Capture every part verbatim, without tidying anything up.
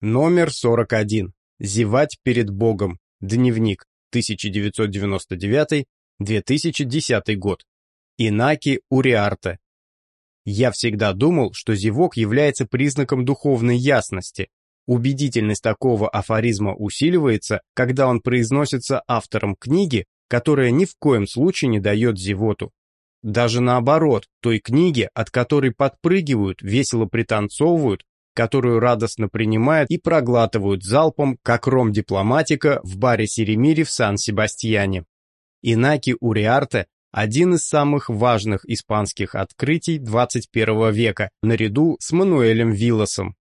Номер сорок один. Зевать перед Богом. Дневник. тысяча девятьсот девяносто девятый — две тысячи десятый год. Инаки Уриарте. Я всегда думал, что зевок является признаком духовной ясности. Убедительность такого афоризма усиливается, когда он произносится автором книги, которая ни в коем случае не дает зевоту. Даже наоборот, той книги, от которой подпрыгивают, весело пританцовывают, которую радостно принимают и проглатывают залпом, как ром дипломатика в баре Сиремири в Сан-Себастьяне. Инаки Уриарте – один из самых важных испанских открытий двадцать первого века, наряду с Мануэлем Вилласом.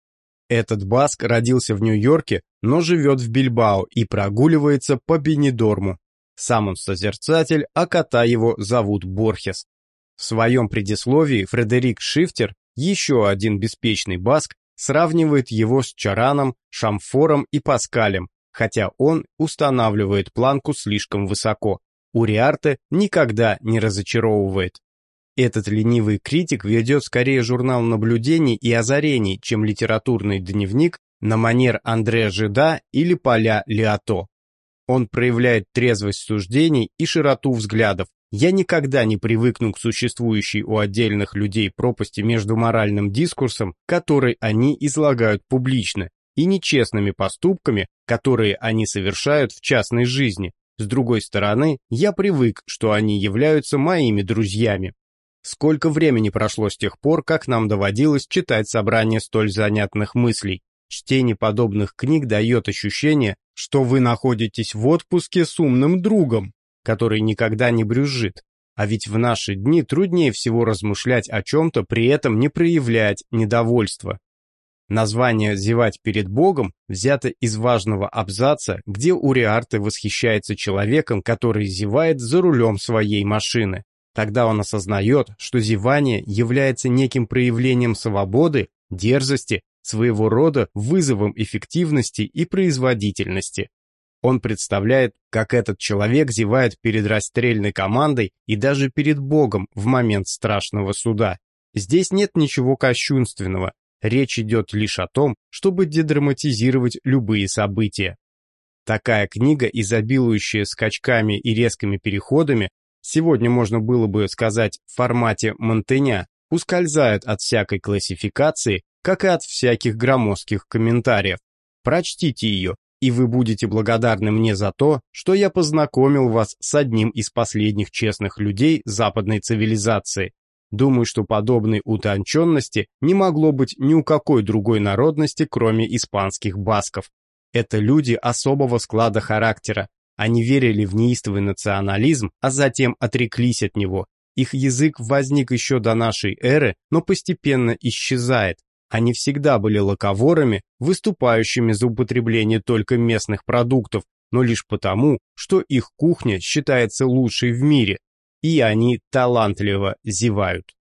Этот баск родился в Нью-Йорке, но живет в Бильбао и прогуливается по Бенидорму. Сам он созерцатель, а кота его зовут Борхес. В своем предисловии Фредерик Шифтер, еще один беспечный баск, сравнивает его с Чараном, Шамфором и Паскалем, хотя он устанавливает планку слишком высоко. Уриарте никогда не разочаровывает. Этот ленивый критик ведет скорее журнал наблюдений и озарений, чем литературный дневник на манер Андре Жида или Поля Лиото. Он проявляет трезвость суждений и широту взглядов. Я никогда не привыкну к существующей у отдельных людей пропасти между моральным дискурсом, который они излагают публично, и нечестными поступками, которые они совершают в частной жизни. С другой стороны, я привык, что они являются моими друзьями. Сколько времени прошло с тех пор, как нам доводилось читать собрание столь занятных мыслей. Чтение подобных книг дает ощущение, что вы находитесь в отпуске с умным другом, который никогда не брюзжит. А ведь в наши дни труднее всего размышлять о чем-то, при этом не проявлять недовольства. Название «Зевать перед Богом» взято из важного абзаца, где Уриарте восхищается человеком, который зевает за рулем своей машины. Тогда он осознает, что зевание является неким проявлением свободы, дерзости, своего рода вызовом эффективности и производительности. Он представляет, как этот человек зевает перед расстрельной командой и даже перед Богом в момент страшного суда. Здесь нет ничего кощунственного, речь идет лишь о том, чтобы дедраматизировать любые события. Такая книга, изобилующая скачками и резкими переходами, сегодня можно было бы сказать в формате Монтэня, ускользает от всякой классификации, как и от всяких громоздких комментариев. Прочтите ее, и вы будете благодарны мне за то, что я познакомил вас с одним из последних честных людей западной цивилизации. Думаю, что подобной утонченности не могло быть ни у какой другой народности, кроме испанских басков. Это люди особого склада характера. Они верили в неистовый национализм, а затем отреклись от него. Их язык возник еще до нашей эры, но постепенно исчезает. Они всегда были лаковорами, выступающими за употребление только местных продуктов, но лишь потому, что их кухня считается лучшей в мире, и они талантливо зевают.